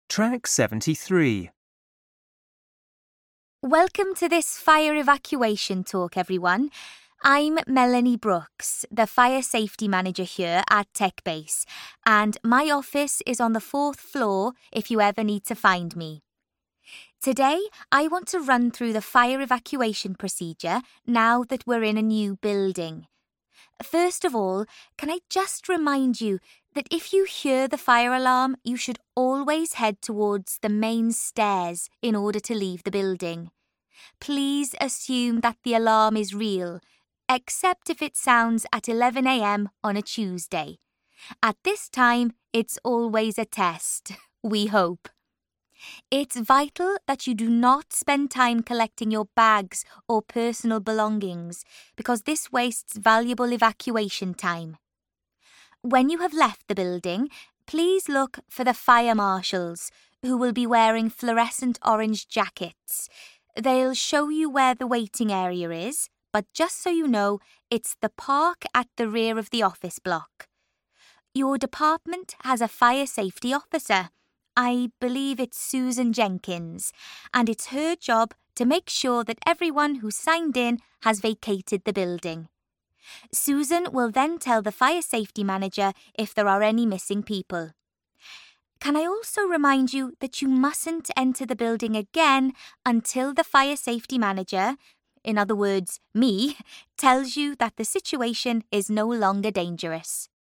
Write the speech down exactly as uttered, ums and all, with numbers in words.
Track seventy-three. Welcome to this fire evacuation talk, everyone. I'm Melanie Brooks, the Fire Safety Manager here at TechBase, and my office is on the fourth floor if you ever need to find me. Today, I want to run through the fire evacuation procedure now that we're in a new building. First of all, can I just remind you that if you hear the fire alarm, you should always head towards the main stairs in order to leave the building. Please assume that the alarm is real, except if it sounds at eleven a m on a Tuesday. At this time, it's always a test, we hope. It's vital that you do not spend time collecting your bags or personal belongings because this wastes valuable evacuation time. When you have left the building, please look for the fire marshals who will be wearing fluorescent orange jackets. They'll show you where the waiting area is, but just so you know, it's the park at the rear of the office block. Your department has a fire safety officer. I believe it's Susan Jenkins, and it's her job to make sure that everyone who signed in has vacated the building. Susan will then tell the fire safety manager if there are any missing people. Can I also remind you that you mustn't enter the building again until the fire safety manager, in other words, me, tells you that the situation is no longer dangerous.